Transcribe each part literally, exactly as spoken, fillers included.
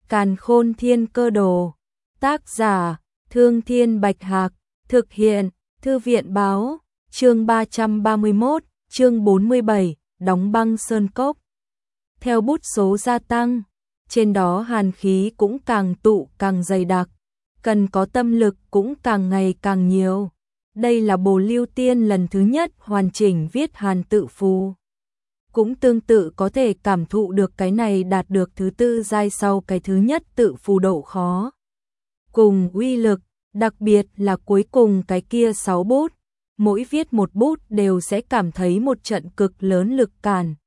Càn Khôn Thiên Cơ Đồ. Tác giả: Thương Thiên Bạch Hạc. Thực hiện: Thư viện báo. Chương ba trăm ba mươi mốt, chương bốn mươi bảy, đóng băng sơn cốc. Theo bút số gia tăng, trên đó hàn khí cũng càng tụ càng dày đặc, cần có tâm lực cũng càng ngày càng nhiều. Đây là Bồ Lưu Tiên lần thứ nhất hoàn chỉnh viết hàn tự phù. Cũng tương tự có thể cảm thụ được cái này đạt được thứ tư giai sau cái thứ nhất tự phù độ khó. Cùng uy lực, đặc biệt là cuối cùng cái kia sáu bút, mỗi viết một bút đều sẽ cảm thấy một trận cực lớn lực cản.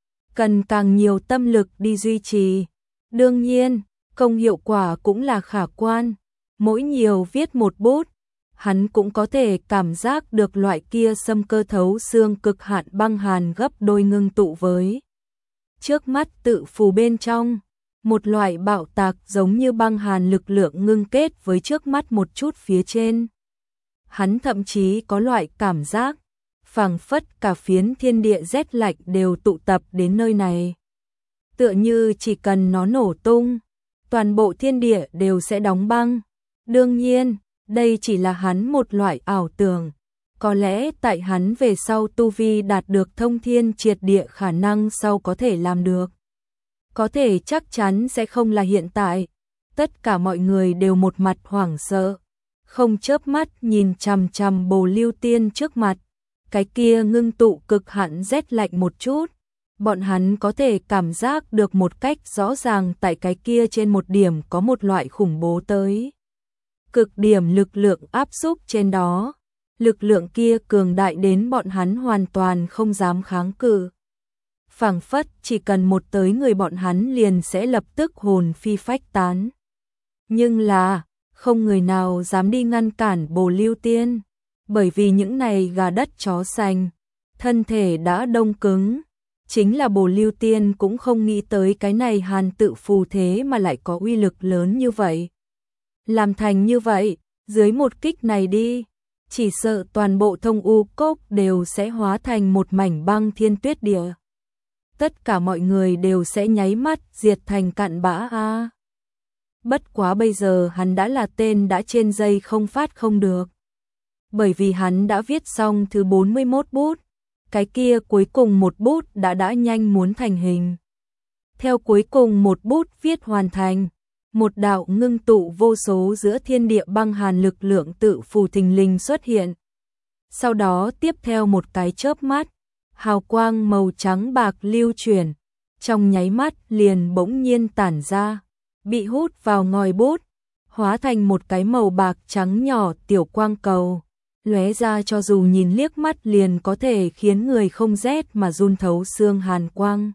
Cần càng nhiều tâm lực đi duy trì. Đương nhiên, công hiệu quả cũng là khả quan. Mỗi nhiều viết một bút, hắn cũng có thể cảm giác được loại kia xâm cơ thấu xương cực hạn băng hàn gấp đôi ngưng tụ với trước mắt tự phù bên trong. Một loại bạo tạc giống như băng hàn lực lượng ngưng kết với trước mắt một chút phía trên. Hắn thậm chí có loại cảm giác phảng phất cả phiến thiên địa rét lạnh đều tụ tập đến nơi này. Tựa như chỉ cần nó nổ tung, toàn bộ thiên địa đều sẽ đóng băng. Đương nhiên, đây chỉ là hắn một loại ảo tưởng. Có lẽ tại hắn về sau tu vi đạt được thông thiên triệt địa khả năng sau có thể làm được. Có thể chắc chắn sẽ không là hiện tại. Tất cả mọi người đều một mặt hoảng sợ, không chớp mắt nhìn chằm chằm Bồ Lưu Tiên trước mặt. Cái kia ngưng tụ cực hạn rét lạnh một chút, bọn hắn có thể cảm giác được một cách rõ ràng tại cái kia trên một điểm có một loại khủng bố tới. Cực điểm lực lượng áp xúc trên đó, lực lượng kia cường đại đến bọn hắn hoàn toàn không dám kháng cự. Phảng phất chỉ cần một tới người bọn hắn liền sẽ lập tức hồn phi phách tán. Nhưng là, không người nào dám đi ngăn cản Bồ Lưu Tiên. Bởi vì những này gà đất chó sành, thân thể đã đông cứng. Chính là Bồ Lưu Tiên cũng không nghĩ tới cái này hàn tự phù thế mà lại có uy lực lớn như vậy. Làm thành như vậy, dưới một kích này đi, chỉ sợ toàn bộ Thông U Cốc đều sẽ hóa thành một mảnh băng thiên tuyết địa. Tất cả mọi người đều sẽ nháy mắt diệt thành cặn bã a. Bất quá bây giờ hắn đã là tên đã trên dây không phát không được. Bởi vì hắn đã viết xong thứ bốn mươi mốt bút, cái kia cuối cùng một bút đã đã nhanh muốn thành hình. Theo cuối cùng một bút viết hoàn thành, một đạo ngưng tụ vô số giữa thiên địa băng hàn lực lượng tự phù thình lình xuất hiện. Sau đó tiếp theo một cái chớp mắt, hào quang màu trắng bạc lưu chuyển, trong nháy mắt liền bỗng nhiên tản ra, bị hút vào ngòi bút, hóa thành một cái màu bạc trắng nhỏ tiểu quang cầu. Lóe ra cho dù nhìn liếc mắt liền có thể khiến người không rét mà run thấu xương hàn quang.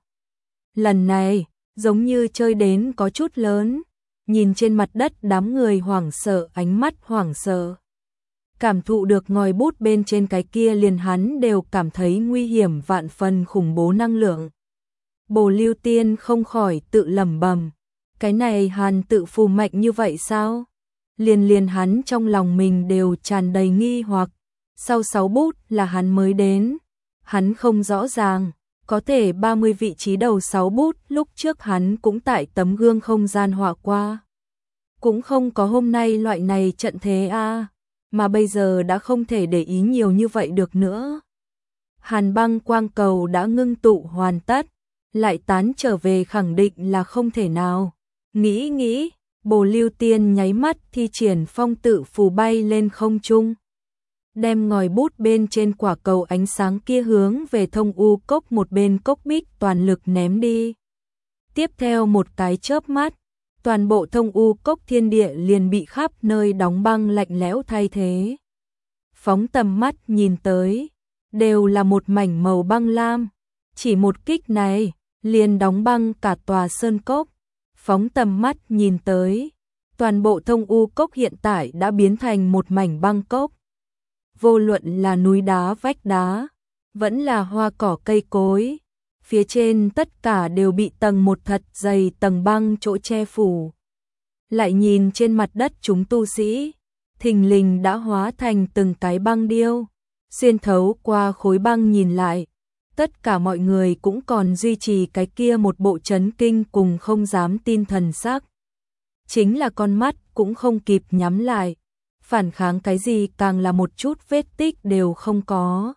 Lần này, giống như chơi đến có chút lớn, nhìn trên mặt đất đám người hoảng sợ ánh mắt hoảng sợ. Cảm thụ được ngòi bút bên trên cái kia liền hắn đều cảm thấy nguy hiểm vạn phần khủng bố năng lượng. Bồ Lưu Tiên không khỏi tự lẩm bẩm, cái này hàn tự phù mạnh như vậy sao? Liền liền hắn trong lòng mình đều tràn đầy nghi hoặc, sau sáu bút là hắn mới đến, hắn không rõ ràng, có thể ba mươi vị trí đầu sáu bút lúc trước hắn cũng tại tấm gương không gian họa qua. Cũng không có hôm nay loại này trận thế a, à, mà bây giờ đã không thể để ý nhiều như vậy được nữa. Hàn băng quang cầu đã ngưng tụ hoàn tất, lại tán trở về khẳng định là không thể nào. Nghĩ nghĩ, Bồ Lưu Tiên nháy mắt thi triển phong tự phù bay lên không trung, đem ngòi bút bên trên quả cầu ánh sáng kia hướng về Thông U Cốc một bên cốc bích toàn lực ném đi. Tiếp theo một cái chớp mắt, toàn bộ Thông U Cốc thiên địa liền bị khắp nơi đóng băng lạnh lẽo thay thế. Phóng tầm mắt nhìn tới, đều là một mảnh màu băng lam, chỉ một kích này liền đóng băng cả tòa sơn cốc. Phóng tầm mắt nhìn tới, toàn bộ Thông U Cốc hiện tại đã biến thành một mảnh băng cốc. Vô luận là núi đá vách đá, vẫn là hoa cỏ cây cối, phía trên tất cả đều bị tầng một thật dày tầng băng chỗ che phủ. Lại nhìn trên mặt đất chúng tu sĩ, thình lình đã hóa thành từng cái băng điêu, xuyên thấu qua khối băng nhìn lại. Tất cả mọi người cũng còn duy trì cái kia một bộ chấn kinh cùng không dám tin thần sắc. chính là con mắt cũng không kịp nhắm lại, phản kháng cái gì càng là một chút vết tích đều không có.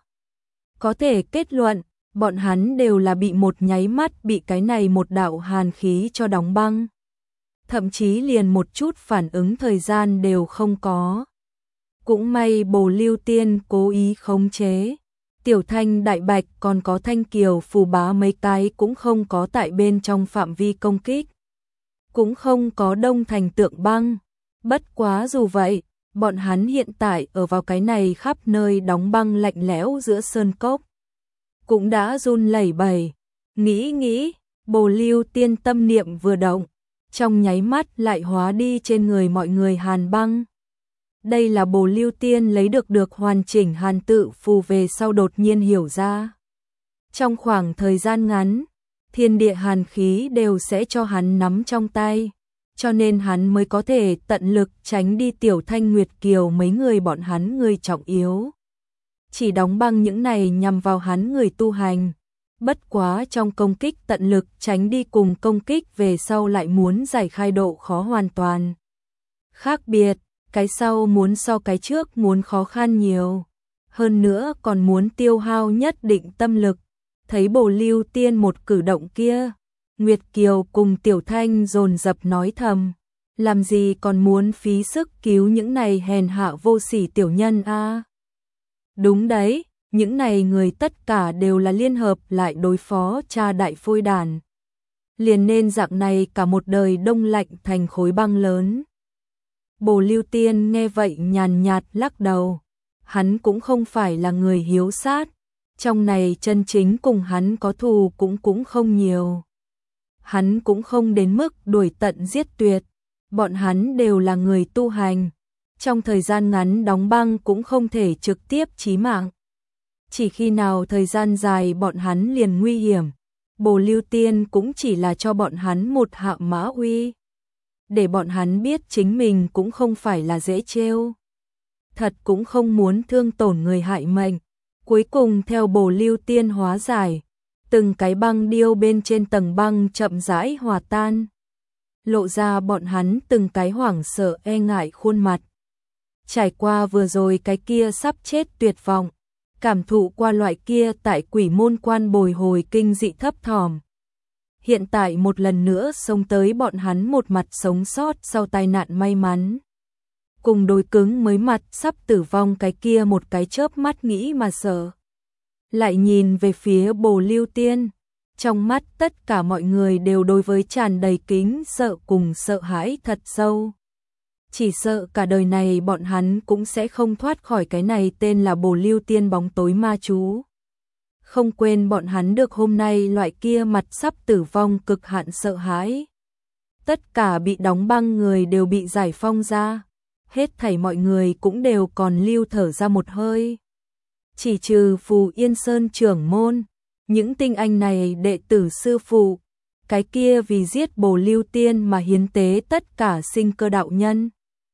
Có thể kết luận, bọn hắn đều là bị một nháy mắt bị cái này một đạo hàn khí cho đóng băng. Thậm chí liền một chút phản ứng thời gian đều không có. Cũng may Bồ Lưu Tiên cố ý khống chế. Tiểu Thanh Đại Bạch còn có Thanh Kiều Phù Bá mấy cái cũng không có tại bên trong phạm vi công kích. Cũng không có đông thành tượng băng. Bất quá dù vậy, bọn hắn hiện tại ở vào cái này khắp nơi đóng băng lạnh lẽo giữa sơn cốc. Cũng đã run lẩy bẩy. Nghĩ nghĩ, Bồ Lưu Tiên tâm niệm vừa động, trong nháy mắt lại hóa đi trên người mọi người hàn băng. Đây là Bồ Lưu Tiên lấy được được hoàn chỉnh hàn tự phù về sau đột nhiên hiểu ra. Trong khoảng thời gian ngắn, thiên địa hàn khí đều sẽ cho hắn nắm trong tay, cho nên hắn mới có thể tận lực tránh đi Tiểu Thanh Nguyệt Kiều mấy người bọn hắn người trọng yếu. Chỉ đóng băng những này nhằm vào hắn người tu hành. Bất quá trong công kích tận lực tránh đi cùng công kích về sau lại muốn giải khai độ khó hoàn toàn. Khác biệt, cái sau muốn so cái trước muốn khó khăn nhiều. Hơn nữa còn muốn tiêu hao nhất định tâm lực. Thấy Bồ Lưu Tiên một cử động kia, Nguyệt Kiều cùng Tiểu Thanh dồn dập nói thầm. Làm gì còn muốn phí sức cứu những này hèn hạ vô sỉ tiểu nhân a? Đúng đấy, những này người tất cả đều là liên hợp lại đối phó cha đại phôi đàn. Liền nên dạng này cả một đời đông lạnh thành khối băng lớn. Bồ Lưu Tiên nghe vậy nhàn nhạt lắc đầu. Hắn cũng không phải là người hiếu sát. Trong này chân chính cùng hắn có thù cũng cũng không nhiều. Hắn cũng không đến mức đuổi tận giết tuyệt. Bọn hắn đều là người tu hành. Trong thời gian ngắn đóng băng cũng không thể trực tiếp chí mạng. Chỉ khi nào thời gian dài bọn hắn liền nguy hiểm, Bồ Lưu Tiên cũng chỉ là cho bọn hắn một hạ mã uy. Để bọn hắn biết chính mình cũng không phải là dễ trêu. Thật cũng không muốn thương tổn người hại mệnh. Cuối cùng theo Bồ Lưu Tiên hóa giải, từng cái băng điêu bên trên tầng băng chậm rãi hòa tan. Lộ ra bọn hắn từng cái hoảng sợ e ngại khuôn mặt. Trải qua vừa rồi cái kia sắp chết tuyệt vọng, cảm thụ qua loại kia tại Quỷ Môn Quan bồi hồi kinh dị thấp thỏm. Hiện tại một lần nữa xông tới bọn hắn một mặt sống sót sau tai nạn may mắn. Cùng đối cứng mới mặt sắp tử vong cái kia một cái chớp mắt nghĩ mà sợ. Lại nhìn về phía Bồ Lưu Tiên, trong mắt tất cả mọi người đều đối với tràn đầy kính sợ cùng sợ hãi thật sâu. Chỉ sợ cả đời này bọn hắn cũng sẽ không thoát khỏi cái này tên là Bồ Lưu Tiên bóng tối ma chú. Không quên bọn hắn được hôm nay loại kia mặt sắp tử vong cực hạn sợ hãi. Tất cả bị đóng băng người đều bị giải phong ra. Hết thảy mọi người cũng đều còn lưu thở ra một hơi. Chỉ trừ Phù Yên Sơn trưởng môn, những tinh anh này đệ tử sư phụ, cái kia vì giết Bồ Lưu Tiên mà hiến tế tất cả sinh cơ đạo nhân.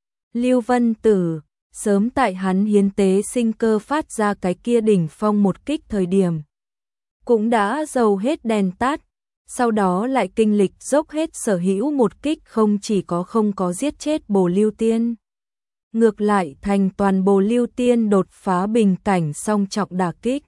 Lưu Vân Tử, sớm tại hắn hiến tế sinh cơ phát ra cái kia đỉnh phong một kích thời điểm, cũng đã dầu hết đèn tắt, sau đó lại kinh lịch dốc hết sở hữu một kích không chỉ có không có giết chết Bồ Lưu Tiên. Ngược lại thành toàn Bồ Lưu Tiên đột phá bình cảnh song trọng đả kích.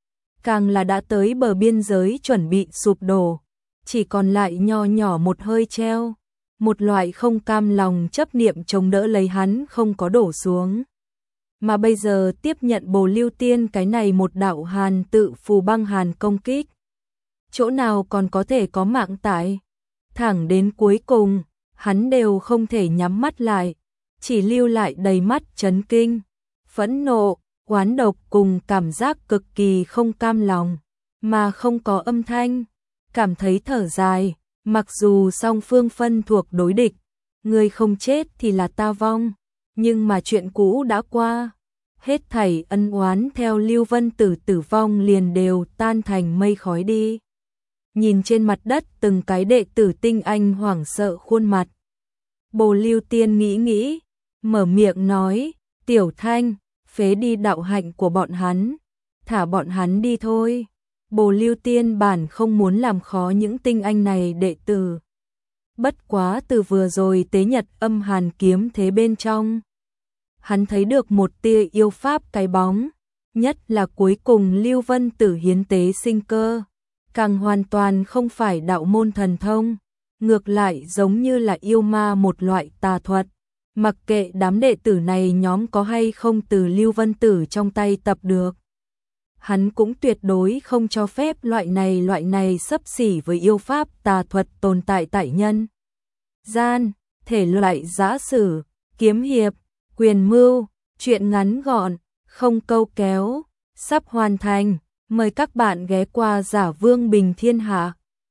Càng là đã tới bờ biên giới chuẩn bị sụp đổ, chỉ còn lại nho nhỏ một hơi treo. Một loại không cam lòng chấp niệm chống đỡ lấy hắn không có đổ xuống. Mà bây giờ tiếp nhận Bồ Lưu Tiên cái này một đạo hàn tự phù băng hàn công kích. Chỗ nào còn có thể có mạng tại. Thẳng đến cuối cùng, hắn đều không thể nhắm mắt lại. Chỉ lưu lại đầy mắt chấn kinh, phẫn nộ, oán độc cùng cảm giác cực kỳ không cam lòng. Mà không có âm thanh, cảm thấy thở dài. Mặc dù song phương phân thuộc đối địch, người không chết thì là ta vong, nhưng mà chuyện cũ đã qua, hết thảy ân oán theo Lưu Vân Tử tử vong liền đều tan thành mây khói đi. Nhìn trên mặt đất từng cái đệ tử tinh anh hoảng sợ khuôn mặt, Bồ Lưu Tiên nghĩ nghĩ, mở miệng nói, Tiểu Thanh, phế đi đạo hạnh của bọn hắn, thả bọn hắn đi thôi. Bồ Lưu Tiên bản không muốn làm khó những tinh anh này đệ tử. bất quá từ vừa rồi tế nhật âm hàn kiếm thế bên trong. Hắn thấy được một tia yêu pháp cái bóng, nhất là cuối cùng Lưu Vân Tử hiến tế sinh cơ, càng hoàn toàn không phải đạo môn thần thông, ngược lại giống như là yêu ma một loại tà thuật. Mặc kệ đám đệ tử này nhóm có hay không từ Lưu Vân Tử trong tay tập được, hắn cũng tuyệt đối không cho phép loại này loại này xấp xỉ với yêu pháp tà thuật tồn tại tại nhân gian. Thể loại giã sử, kiếm hiệp, quyền mưu, truyện ngắn gọn, không câu kéo, sắp hoàn thành. Mời các bạn ghé qua Giả Vương Bình Thiên Hạ.